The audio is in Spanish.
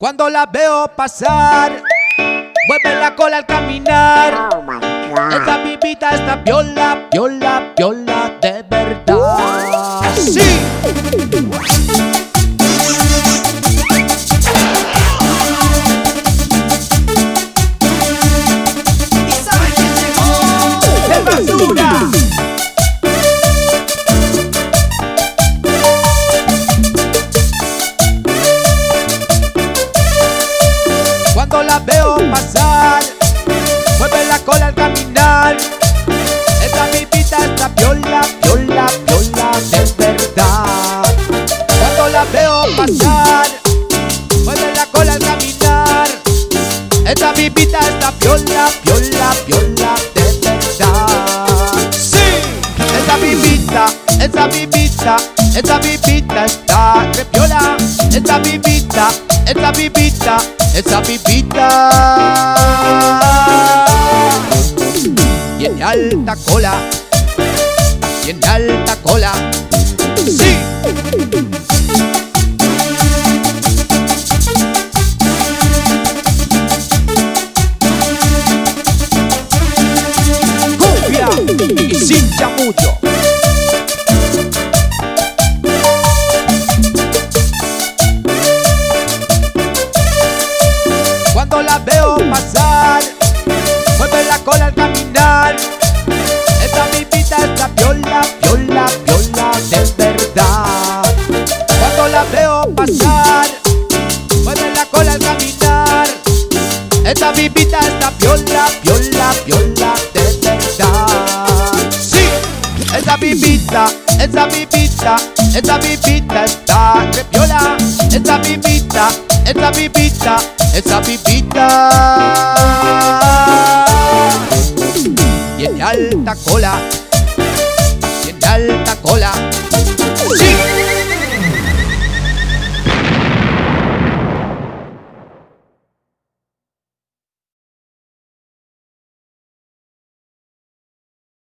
Cuando la veo pasar, mueve la cola al caminar. Oh my God. Esta pipita está viola, viola, viola de verdad. ¡Sí! ¿Y sabe quién llegó? ¡Es basura! Cuando la veo pasar, mueve la cola al caminar. Esta pipita está viola, viola, viola de verdad. Cuando la veo pasar, mueve la cola al caminar. Esta pipita está viola, viola, viola de verdad. ¡Sí! Esta pipita, esta pipita, esta pipita está re viola. Esta pipita, esta pipita, esta pipita tiene alta cola, tiene alta cola. ¡Sí! Cumbia y sin chamullo. Cuando la veo pasar, mueve la cola al caminar. Esta pipita está viola, viola, viola de verdad. Cuando la veo pasar, mueve la cola al caminar. Esta pipita está viola, viola, viola de verdad. ¡Sí! Esta pipita, esta pipita, esta pipita está re viola. Esta pipita, esta pipita, esta pipita tiene alta cola, tiene alta cola.